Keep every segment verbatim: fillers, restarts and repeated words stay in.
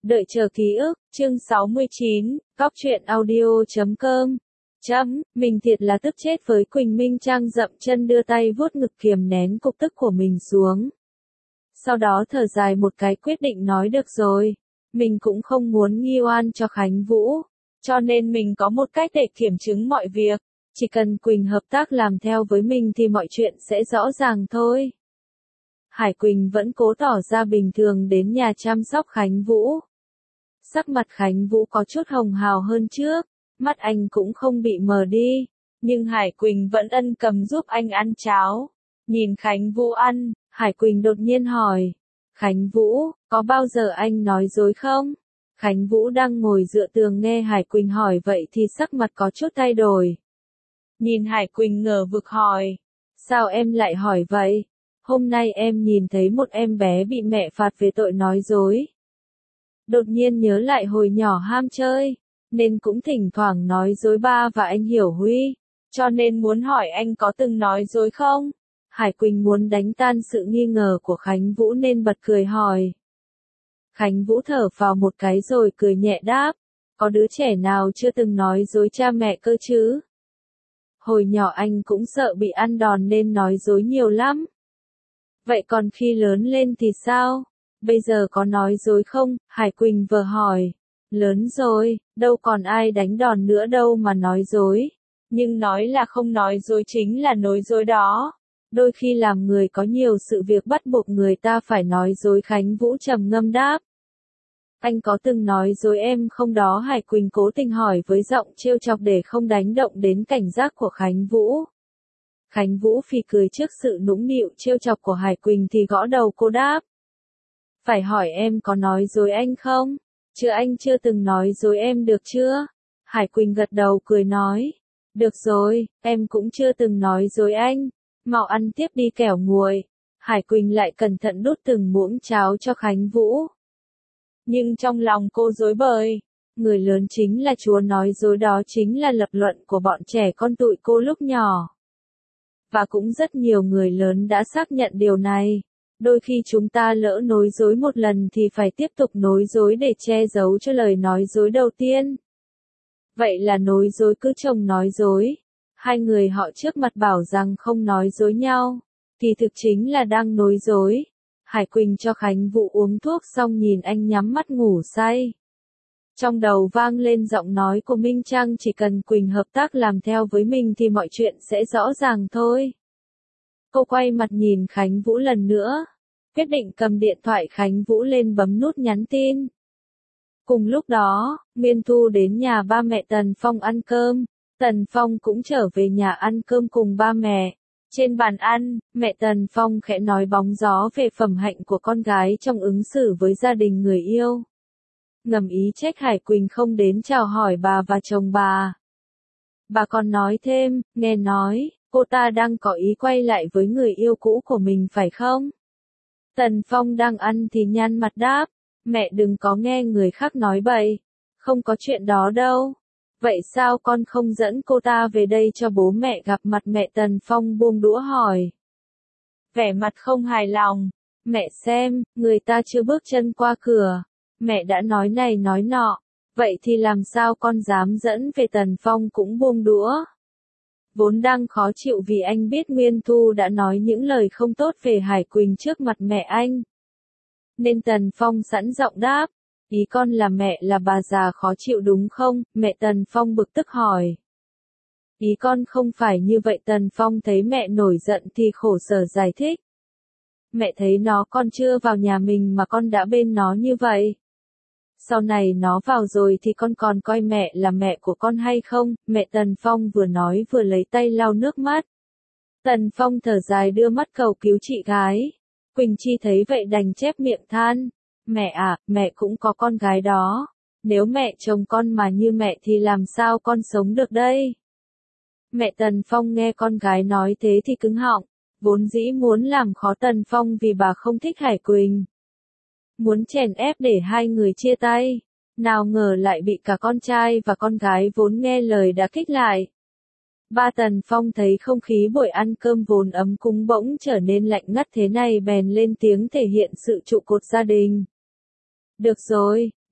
Đợi chờ ký ức, chương sáu mươi chín, góc truyện audio chấm com. Chấm, mình thiệt là tức chết với Quỳnh. Minh Trang dậm chân đưa tay vuốt ngực kiềm nén cục tức của mình xuống. Sau đó thở dài một cái quyết định nói được rồi. Mình cũng không muốn nghi oan cho Khánh Vũ. Cho nên mình có một cách để kiểm chứng mọi việc. Chỉ cần Quỳnh hợp tác làm theo với mình thì mọi chuyện sẽ rõ ràng thôi. Hải Quỳnh vẫn cố tỏ ra bình thường đến nhà chăm sóc Khánh Vũ. Sắc mặt Khánh Vũ có chút hồng hào hơn trước, mắt anh cũng không bị mờ đi, nhưng Hải Quỳnh vẫn ân cần giúp anh ăn cháo. Nhìn Khánh Vũ ăn, Hải Quỳnh đột nhiên hỏi, Khánh Vũ, có bao giờ anh nói dối không? Khánh Vũ đang ngồi dựa tường nghe Hải Quỳnh hỏi vậy thì sắc mặt có chút thay đổi. Nhìn Hải Quỳnh ngờ vực hỏi, sao em lại hỏi vậy? Hôm nay em nhìn thấy một em bé bị mẹ phạt về tội nói dối. Đột nhiên nhớ lại hồi nhỏ ham chơi, nên cũng thỉnh thoảng nói dối ba và anh Hiểu Huy, cho nên muốn hỏi anh có từng nói dối không? Hải Quỳnh muốn đánh tan sự nghi ngờ của Khánh Vũ nên bật cười hỏi. Khánh Vũ thở vào một cái rồi cười nhẹ đáp, có đứa trẻ nào chưa từng nói dối cha mẹ cơ chứ? Hồi nhỏ anh cũng sợ bị ăn đòn nên nói dối nhiều lắm. Vậy còn khi lớn lên thì sao? Bây giờ có nói dối không? Hải Quỳnh vừa hỏi. Lớn rồi, đâu còn ai đánh đòn nữa đâu mà nói dối. Nhưng nói là không nói dối chính là nói dối đó. Đôi khi làm người có nhiều sự việc bắt buộc người ta phải nói dối. Khánh Vũ trầm ngâm đáp. Anh có từng nói dối em không đó? Hải Quỳnh cố tình hỏi với giọng trêu chọc để không đánh động đến cảnh giác của Khánh Vũ. Khánh Vũ phì cười trước sự nũng nịu trêu chọc của Hải Quỳnh thì gõ đầu cô đáp. Phải hỏi em có nói dối anh không? Chứ anh chưa từng nói dối em được chưa? Hải Quỳnh gật đầu cười nói. Được rồi, em cũng chưa từng nói dối anh. Mau ăn tiếp đi kẻo nguội. Hải Quỳnh lại cẩn thận đút từng muỗng cháo cho Khánh Vũ. Nhưng trong lòng cô rối bời. Người lớn chính là chúa nói dối, đó chính là lập luận của bọn trẻ con tụi cô lúc nhỏ. Và cũng rất nhiều người lớn đã xác nhận điều này. Đôi khi chúng ta lỡ nói dối một lần thì phải tiếp tục nói dối để che giấu cho lời nói dối đầu tiên. Vậy là nói dối cứ chồng nói dối. Hai người họ trước mặt bảo rằng không nói dối nhau, thì thực chính là đang nói dối. Hải Quỳnh cho Khánh Vũ uống thuốc xong nhìn anh nhắm mắt ngủ say. Trong đầu vang lên giọng nói của Minh Trang, chỉ cần Quỳnh hợp tác làm theo với mình thì mọi chuyện sẽ rõ ràng thôi. Cô quay mặt nhìn Khánh Vũ lần nữa, quyết định cầm điện thoại Khánh Vũ lên bấm nút nhắn tin. Cùng lúc đó, Miên Thu đến nhà ba mẹ Tần Phong ăn cơm, Tần Phong cũng trở về nhà ăn cơm cùng ba mẹ. Trên bàn ăn, mẹ Tần Phong khẽ nói bóng gió về phẩm hạnh của con gái trong ứng xử với gia đình người yêu. Ngầm ý trách Hải Quỳnh không đến chào hỏi bà và chồng bà. Bà còn nói thêm, nghe nói, cô ta đang có ý quay lại với người yêu cũ của mình phải không? Tần Phong đang ăn thì nhăn mặt đáp, mẹ đừng có nghe người khác nói bậy, không có chuyện đó đâu. Vậy sao con không dẫn cô ta về đây cho bố mẹ gặp mặt? Mẹ Tần Phong buông đũa hỏi. Vẻ mặt không hài lòng, mẹ xem, người ta chưa bước chân qua cửa, mẹ đã nói này nói nọ, vậy thì làm sao con dám dẫn về? Tần Phong cũng buông đũa. Vốn đang khó chịu vì anh biết Nguyên Thu đã nói những lời không tốt về Hải Quỳnh trước mặt mẹ anh. Nên Tần Phong sẵn giọng đáp, ý con là mẹ là bà già khó chịu đúng không? Mẹ Tần Phong bực tức hỏi. Ý con không phải như vậy. Tần Phong thấy mẹ nổi giận thì khổ sở giải thích. Mẹ thấy nó con chưa vào nhà mình mà con đã bên nó như vậy. Sau này nó vào rồi thì con còn coi mẹ là mẹ của con hay không? Mẹ Tần Phong vừa nói vừa lấy tay lau nước mắt. Tần Phong thở dài đưa mắt cầu cứu chị gái. Quỳnh Chi thấy vậy đành chép miệng than. Mẹ à, mẹ cũng có con gái đó. Nếu mẹ chồng con mà như mẹ thì làm sao con sống được đây? Mẹ Tần Phong nghe con gái nói thế thì cứng họng. Vốn dĩ muốn làm khó Tần Phong vì bà không thích Hải Quỳnh. Muốn chèn ép để hai người chia tay. Nào ngờ lại bị cả con trai và con gái vốn nghe lời đã kích lại. Ba Tần Phong thấy không khí buổi ăn cơm vốn ấm cúng bỗng trở nên lạnh ngắt thế này bèn lên tiếng thể hiện sự trụ cột gia đình. Được rồi,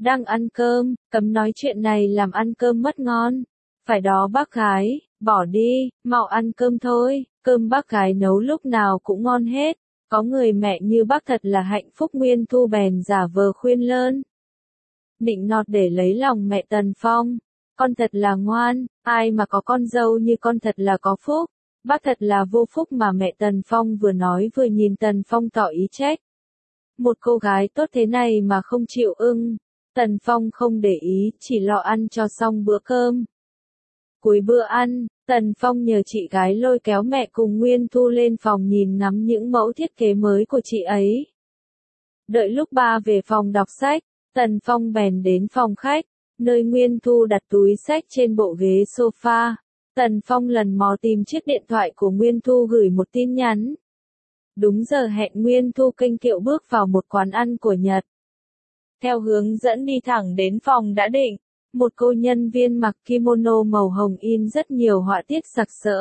Đang ăn cơm, cấm nói chuyện này làm ăn cơm mất ngon. Phải đó bác gái, bỏ đi, mau ăn cơm thôi, cơm bác gái nấu lúc nào cũng ngon hết. Có người mẹ như bác thật là hạnh phúc. Nguyên Thu bèn giả vờ khuyên lơn. Nịnh nọt để lấy lòng mẹ Tần Phong. Con thật là ngoan, ai mà có con dâu như con thật là có phúc. Bác thật là vô phúc mà. Mẹ Tần Phong vừa nói vừa nhìn Tần Phong tỏ ý trách. Một cô gái tốt thế này mà không chịu ưng. Tần Phong không để ý, chỉ lo ăn cho xong bữa cơm. Cuối bữa ăn, Tần Phong nhờ chị gái lôi kéo mẹ cùng Nguyên Thu lên phòng nhìn ngắm những mẫu thiết kế mới của chị ấy. Đợi lúc ba về phòng đọc sách, Tần Phong bèn đến phòng khách, nơi Nguyên Thu đặt túi sách trên bộ ghế sofa. Tần Phong lần mò tìm chiếc điện thoại của Nguyên Thu gửi một tin nhắn. Đúng giờ hẹn, Nguyên Thu kênh kiệu bước vào một quán ăn của Nhật. Theo hướng dẫn đi thẳng đến phòng đã định, một cô nhân viên mặc kimono màu hồng in rất nhiều họa tiết sặc sỡ.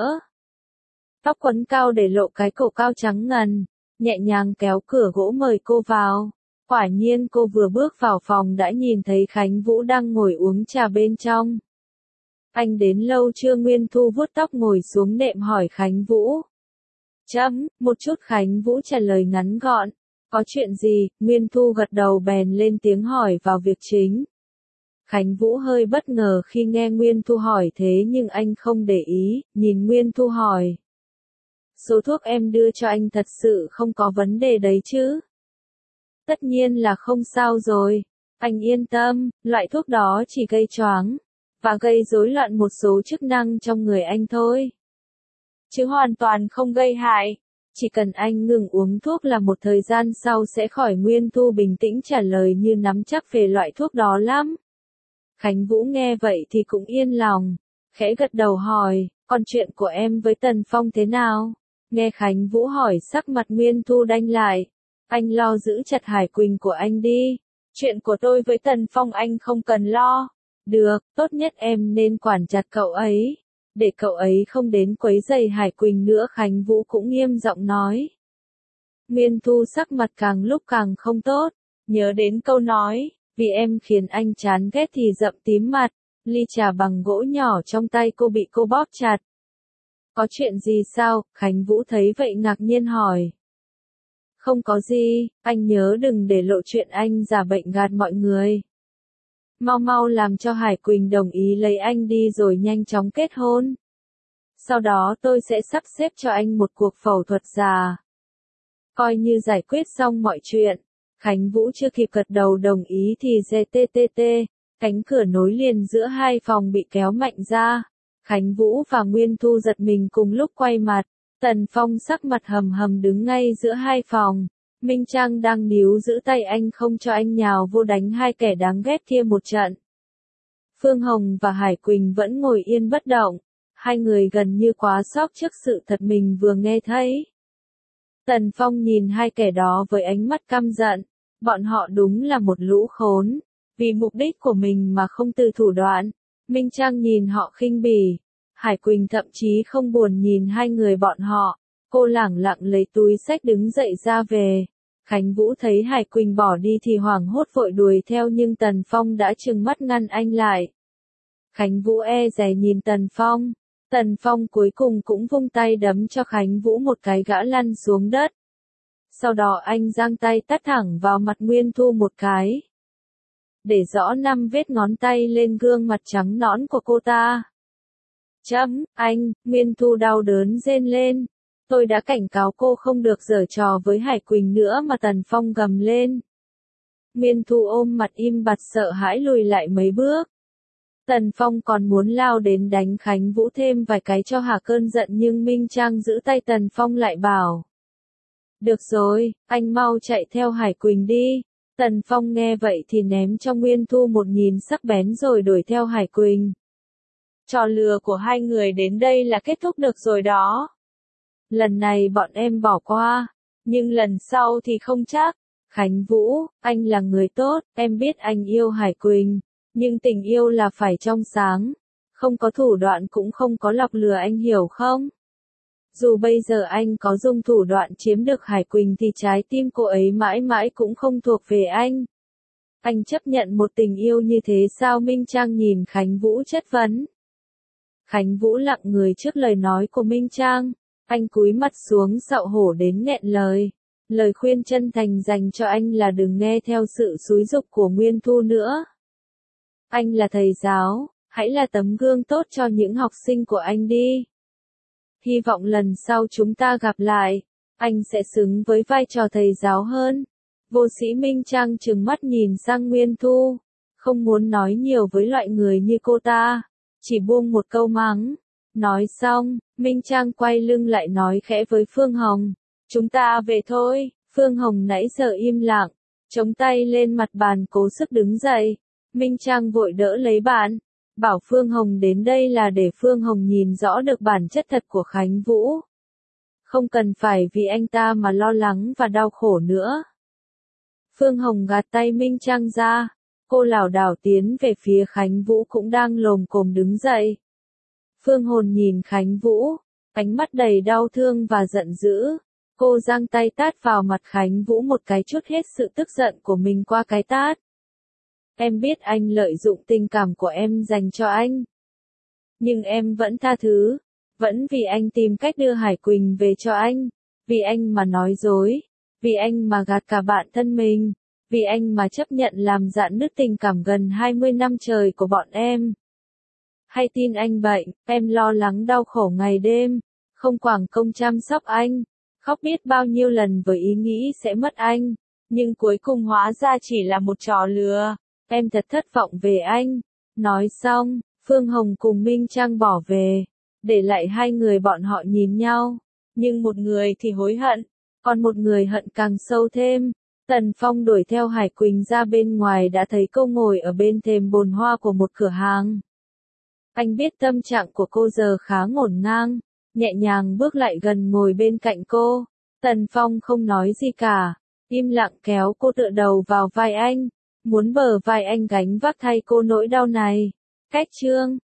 Tóc quấn cao để lộ cái cổ cao trắng ngần, nhẹ nhàng kéo cửa gỗ mời cô vào. Quả nhiên cô vừa bước vào phòng đã nhìn thấy Khánh Vũ đang ngồi uống trà bên trong. Anh đến lâu chưa? Nguyên Thu vuốt tóc ngồi xuống nệm hỏi Khánh Vũ. Chấm, một chút. Khánh Vũ trả lời ngắn gọn. Có chuyện gì? Nguyên Thu gật đầu bèn lên tiếng hỏi vào việc chính. Khánh Vũ hơi bất ngờ khi nghe Nguyên Thu hỏi thế nhưng anh không để ý, nhìn Nguyên Thu hỏi. Số thuốc em đưa cho anh thật sự không có vấn đề đấy chứ? Tất nhiên là không sao rồi. Anh yên tâm, loại thuốc đó chỉ gây choáng và gây rối loạn một số chức năng trong người anh thôi. Chứ hoàn toàn không gây hại. Chỉ cần anh ngừng uống thuốc là một thời gian sau sẽ khỏi. Nguyên Thu bình tĩnh trả lời như nắm chắc về loại thuốc đó lắm. Khánh Vũ nghe vậy thì cũng yên lòng, khẽ gật đầu hỏi, còn chuyện của em với Tần Phong thế nào? Nghe Khánh Vũ hỏi sắc mặt Nguyên Thu đanh lại. Anh lo giữ chặt Hải Quỳnh của anh đi. Chuyện của tôi với Tần Phong anh không cần lo. Được, tốt nhất em nên quản chặt cậu ấy. Để cậu ấy không đến quấy rầy Hải Quỳnh nữa. Khánh Vũ cũng nghiêm giọng nói. Nguyên Thu sắc mặt càng lúc càng không tốt. Nhớ đến câu nói, vì em khiến anh chán ghét thì rậm tím mặt. Ly trà bằng gỗ nhỏ trong tay cô bị cô bóp chặt. Có chuyện gì sao? Khánh Vũ thấy vậy ngạc nhiên hỏi. Không có gì, anh nhớ đừng để lộ chuyện anh giả bệnh gạt mọi người. Mau mau làm cho Hải Quỳnh đồng ý lấy anh đi rồi nhanh chóng kết hôn. Sau đó tôi sẽ sắp xếp cho anh một cuộc phẫu thuật già. Coi như giải quyết xong mọi chuyện. Khánh Vũ chưa kịp gật đầu đồng ý thì giê tê tê tê, cánh cửa nối liền giữa hai phòng bị kéo mạnh ra. Khánh Vũ và Nguyên Thu giật mình cùng lúc quay mặt. Tần Phong sắc mặt hầm hầm đứng ngay giữa hai phòng. Minh Trang đang níu giữ tay anh không cho anh nhào vô đánh hai kẻ đáng ghét kia một trận. Phương Hồng và Hải Quỳnh vẫn ngồi yên bất động. Hai người gần như quá sốc trước sự thật mình vừa nghe thấy. Tần Phong nhìn hai kẻ đó với ánh mắt căm giận. Bọn họ đúng là một lũ khốn. Vì mục đích của mình mà không từ thủ đoạn. Minh Trang nhìn họ khinh bỉ. Hải Quỳnh thậm chí không buồn nhìn hai người bọn họ. Cô lẳng lặng lấy túi xách đứng dậy ra về. Khánh Vũ thấy Hải Quỳnh bỏ đi thì hoảng hốt vội đuổi theo nhưng Tần Phong đã trừng mắt ngăn anh lại. Khánh Vũ e dè nhìn Tần Phong. Tần Phong cuối cùng cũng vung tay đấm cho Khánh Vũ một cái gã lăn xuống đất. Sau đó anh giang tay tát thẳng vào mặt Nguyên Thu một cái. Để rõ năm vết ngón tay lên gương mặt trắng nõn của cô ta. Chấm, anh, Nguyên Thu đau đớn rên lên. Tôi đã cảnh cáo cô không được giở trò với Hải Quỳnh nữa mà. Tần Phong gầm lên. Nguyên Thu ôm mặt im bặt sợ hãi lùi lại mấy bước. Tần Phong còn muốn lao đến đánh Khánh Vũ thêm vài cái cho hả cơn giận nhưng Minh Trang giữ tay Tần Phong lại bảo. Được rồi, anh mau chạy theo Hải Quỳnh đi. Tần Phong nghe vậy thì ném cho Nguyên Thu một nhìn sắc bén rồi đuổi theo Hải Quỳnh. Trò lừa của hai người đến đây là kết thúc được rồi đó. Lần này bọn em bỏ qua, nhưng lần sau thì không chắc. Khánh Vũ, anh là người tốt, em biết anh yêu Hải Quỳnh, nhưng tình yêu là phải trong sáng, không có thủ đoạn cũng không có lọc lừa, anh hiểu không? Dù bây giờ anh có dùng thủ đoạn chiếm được Hải Quỳnh thì trái tim cô ấy mãi mãi cũng không thuộc về anh. Anh chấp nhận một tình yêu như thế sao? Minh Trang nhìn Khánh Vũ chất vấn. Khánh Vũ lặng người trước lời nói của Minh Trang. Anh cúi mặt xuống xạo hổ đến nghẹn lời. Lời khuyên chân thành dành cho anh là đừng nghe theo sự xúi giục của Nguyên Thu nữa. Anh là thầy giáo, hãy là tấm gương tốt cho những học sinh của anh đi. Hy vọng lần sau chúng ta gặp lại, anh sẽ xứng với vai trò thầy giáo hơn. Vô sĩ Minh Trang trừng mắt nhìn sang Nguyên Thu, không muốn nói nhiều với loại người như cô ta, chỉ buông một câu mắng. Nói xong, Minh Trang quay lưng lại nói khẽ với Phương Hồng, chúng ta về thôi. Phương Hồng nãy giờ im lặng, chống tay lên mặt bàn cố sức đứng dậy. Minh Trang vội đỡ lấy bạn, bảo Phương Hồng đến đây là để Phương Hồng nhìn rõ được bản chất thật của Khánh Vũ. Không cần phải vì anh ta mà lo lắng và đau khổ nữa. Phương Hồng gạt tay Minh Trang ra, cô lảo đảo tiến về phía Khánh Vũ cũng đang lồm cồm đứng dậy. Phương Hồn nhìn Khánh Vũ, ánh mắt đầy đau thương và giận dữ. Cô giang tay tát vào mặt Khánh Vũ một cái, trút hết sự tức giận của mình qua cái tát. Em biết anh lợi dụng tình cảm của em dành cho anh. Nhưng em vẫn tha thứ, vẫn vì anh tìm cách đưa Hải Quỳnh về cho anh, vì anh mà nói dối, vì anh mà gạt cả bạn thân mình, vì anh mà chấp nhận làm rạn nứt tình cảm gần hai mươi năm trời của bọn em. Hay tin anh bệnh, em lo lắng đau khổ ngày đêm, không quảng công chăm sóc anh, khóc biết bao nhiêu lần với ý nghĩ sẽ mất anh, nhưng cuối cùng hóa ra chỉ là một trò lừa. Em thật thất vọng về anh. Nói xong, Phương Hồng cùng Minh Trang bỏ về, để lại hai người bọn họ nhìn nhau. Nhưng một người thì hối hận, còn một người hận càng sâu thêm. Tần Phong đuổi theo Hải Quỳnh ra bên ngoài đã thấy cô ngồi ở bên thềm bồn hoa của một cửa hàng. Anh biết tâm trạng của cô giờ khá ngổn ngang, nhẹ nhàng bước lại gần ngồi bên cạnh cô. Tần Phong không nói gì cả, im lặng kéo cô tựa đầu vào vai anh, muốn bờ vai anh gánh vác thay cô nỗi đau này. Cách chương